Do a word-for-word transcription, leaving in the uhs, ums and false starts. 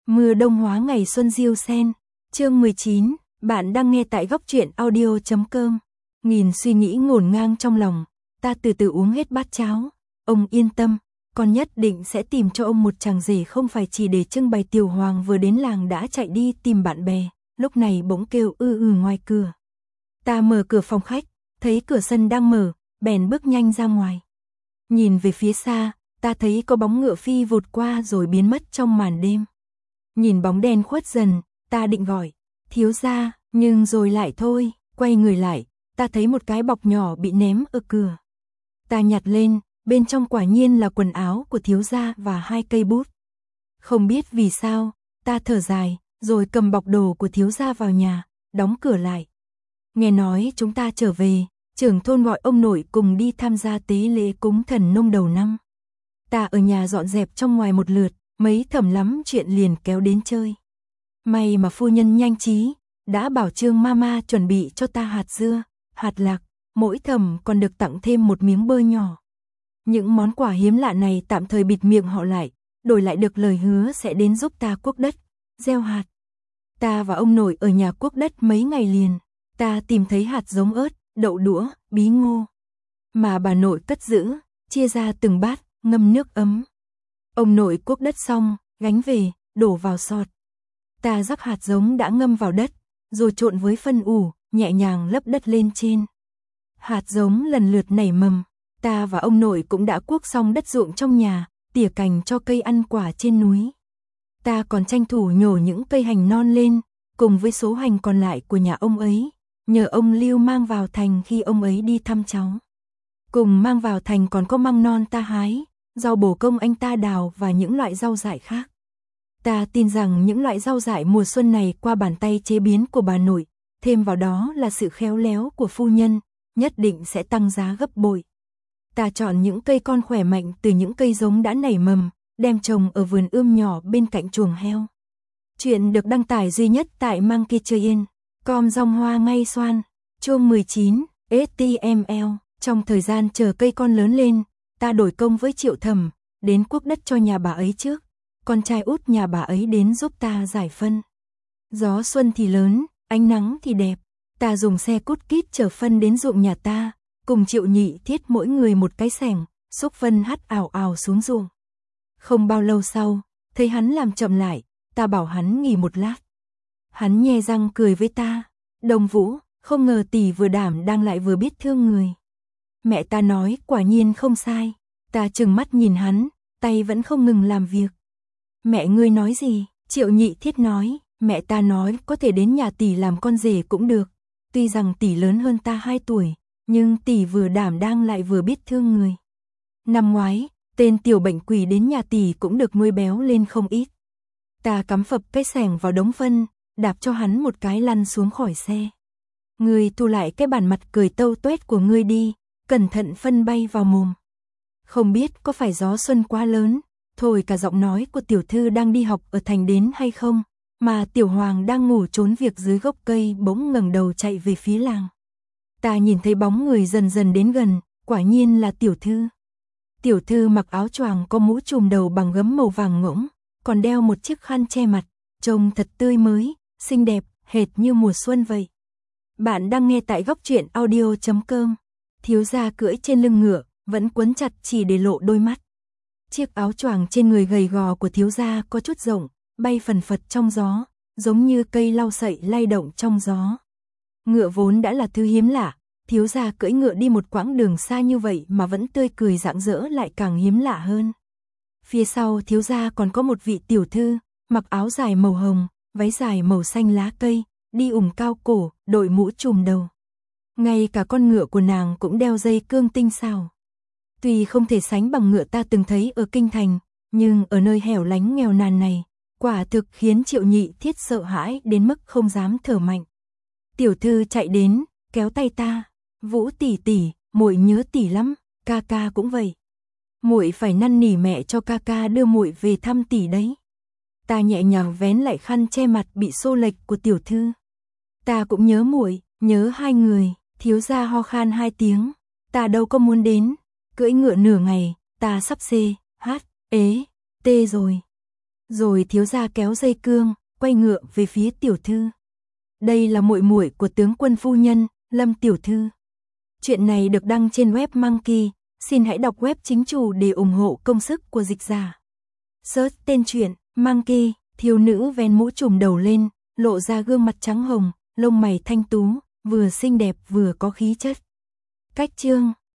Mưa đông hóa ngày xuân diêu sen. Chương mười chín, bạn đang nghe tại góc truyện audio chấm com. Nghìn suy nghĩ ngổn ngang trong lòng, ta từ từ uống hết bát cháo. Ông yên tâm, con nhất định sẽ tìm cho ông một chàng rể không phải chỉ để trưng bày. Tiểu Hoàng vừa đến làng đã chạy đi tìm bạn bè, lúc này bỗng kêu ư ư ngoài cửa. Ta mở cửa phòng khách, thấy cửa sân đang mở, bèn bước nhanh ra ngoài. Nhìn về phía xa, ta thấy có bóng ngựa phi vụt qua rồi biến mất trong màn đêm. Nhìn bóng đen khuất dần, ta định gọi, thiếu gia, nhưng rồi lại thôi, quay người lại, ta thấy một cái bọc nhỏ bị ném ở cửa. Ta nhặt lên, bên trong quả nhiên là quần áo của thiếu gia và hai cây bút. Không biết vì sao, ta thở dài, rồi cầm bọc đồ của thiếu gia vào nhà, đóng cửa lại. Nghe nói chúng ta trở về, trưởng thôn gọi ông nội cùng đi tham gia tế lễ cúng thần nông đầu năm. Ta ở nhà dọn dẹp trong ngoài một lượt, mấy thẩm lắm chuyện liền kéo đến chơi. May mà phu nhân nhanh trí, đã bảo Trương Mama chuẩn bị cho ta hạt dưa, hạt lạc, mỗi thẩm còn được tặng thêm một miếng bơ nhỏ. Những món quà hiếm lạ này tạm thời bịt miệng họ lại, đổi lại được lời hứa sẽ đến giúp ta cuốc đất, gieo hạt. Ta và ông nội ở nhà cuốc đất mấy ngày liền, ta tìm thấy hạt giống ớt, đậu đũa, bí ngô. Mà bà nội cất giữ, chia ra từng bát, ngâm nước ấm. Ông nội cuốc đất xong, gánh về, đổ vào sọt. Ta rắc hạt giống đã ngâm vào đất, rồi trộn với phân ủ, nhẹ nhàng lấp đất lên trên. Hạt giống lần lượt nảy mầm, ta và ông nội cũng đã cuốc xong đất ruộng trong nhà, tỉa cành cho cây ăn quả trên núi. Ta còn tranh thủ nhổ những cây hành non lên, cùng với số hành còn lại của nhà ông ấy, nhờ ông Lưu mang vào thành khi ông ấy đi thăm cháu. Cùng mang vào thành còn có măng non ta hái, rau bổ công anh ta đào và những loại rau dại khác. Ta tin rằng những loại rau dại mùa xuân này qua bàn tay chế biến của bà nội, thêm vào đó là sự khéo léo của phu nhân, nhất định sẽ tăng giá gấp bội. Ta chọn những cây con khỏe mạnh từ những cây giống đã nảy mầm, đem trồng ở vườn ươm nhỏ bên cạnh chuồng heo. Chuyện được đăng tải duy nhất tại Monkey Train, com rong hoa ngay xoan, chương mười chín, ếch ti em lờ. Trong thời gian chờ cây con lớn lên, ta đổi công với Triệu Thẩm, đến cuốc đất cho nhà bà ấy trước. Con trai út nhà bà ấy đến giúp ta giải phân. Gió xuân thì lớn, ánh nắng thì đẹp. Ta dùng xe cút kít chở phân đến ruộng nhà ta, cùng Triệu Nhị Thiết mỗi người một cái xẻng, xúc phân hắt ào ào xuống ruộng. Không bao lâu sau, thấy hắn làm chậm lại, ta bảo hắn nghỉ một lát. Hắn nhe răng cười với ta, Đồng Vũ, không ngờ tỷ vừa đảm đang lại vừa biết thương người. Mẹ ta nói quả nhiên không sai, ta trừng mắt nhìn hắn, tay vẫn không ngừng làm việc. Mẹ ngươi nói gì? Triệu Nhị Thiết nói, mẹ ta nói có thể đến nhà tỷ làm con rể cũng được. Tuy rằng tỷ lớn hơn ta hai tuổi, nhưng tỷ vừa đảm đang lại vừa biết thương người. Năm ngoái, tên tiểu bệnh quỷ đến nhà tỷ cũng được nuôi béo lên không ít. Ta cắm phập cái xẻng vào đống phân, đạp cho hắn một cái lăn xuống khỏi xe. Ngươi thu lại cái bản mặt cười tâu tuét của ngươi đi, cẩn thận phân bay vào mồm. Không biết có phải gió xuân quá lớn, thổi cả giọng nói của tiểu thư đang đi học ở thành đến hay không, mà Tiểu Hoàng đang ngủ trốn việc dưới gốc cây bỗng ngẩng đầu chạy về phía làng. Ta nhìn thấy bóng người dần dần đến gần, quả nhiên là tiểu thư. Tiểu thư mặc áo choàng có mũ trùm đầu bằng gấm màu vàng ngỗng, còn đeo một chiếc khăn che mặt, trông thật tươi mới, xinh đẹp, hệt như mùa xuân vậy. Bạn đang nghe tại góc truyện audio chấm com. Thiếu gia cưỡi trên lưng ngựa, vẫn quấn chặt chỉ để lộ đôi mắt. Chiếc áo choàng trên người gầy gò của thiếu gia có chút rộng, bay phần phật trong gió, giống như cây lau sậy lay động trong gió. Ngựa vốn đã là thứ hiếm lạ, thiếu gia cưỡi ngựa đi một quãng đường xa như vậy mà vẫn tươi cười rạng rỡ lại càng hiếm lạ hơn. Phía sau thiếu gia còn có một vị tiểu thư, mặc áo dài màu hồng, váy dài màu xanh lá cây, đi ủng cao cổ, đội mũ trùm đầu. Ngay cả con ngựa của nàng cũng đeo dây cương tinh xảo. Tuy không thể sánh bằng ngựa ta từng thấy ở kinh thành, nhưng ở nơi hẻo lánh nghèo nàn này, quả thực khiến Triệu Nhị Thiết sợ hãi đến mức không dám thở mạnh. Tiểu thư chạy đến, kéo tay ta, Vũ tỷ tỷ, muội nhớ tỷ lắm, ca ca cũng vậy. Muội phải năn nỉ mẹ cho ca ca đưa muội về thăm tỷ đấy. Ta nhẹ nhàng vén lại khăn che mặt bị xô lệch của tiểu thư. Ta cũng nhớ muội, nhớ hai người. Thiếu gia ho khan hai tiếng, ta đâu có muốn đến, cưỡi ngựa nửa ngày, ta sắp xê, hát, ế, tê rồi. Rồi thiếu gia kéo dây cương, quay ngựa về phía tiểu thư. Đây là muội muội của tướng quân phu nhân, Lâm tiểu thư. Chuyện này được đăng trên web Monkey, xin hãy đọc web chính chủ để ủng hộ công sức của dịch giả. Search tên truyện, Monkey, thiếu nữ vén mũ trùm đầu lên, lộ ra gương mặt trắng hồng, lông mày thanh tú, vừa xinh đẹp vừa có khí chất. Cách chương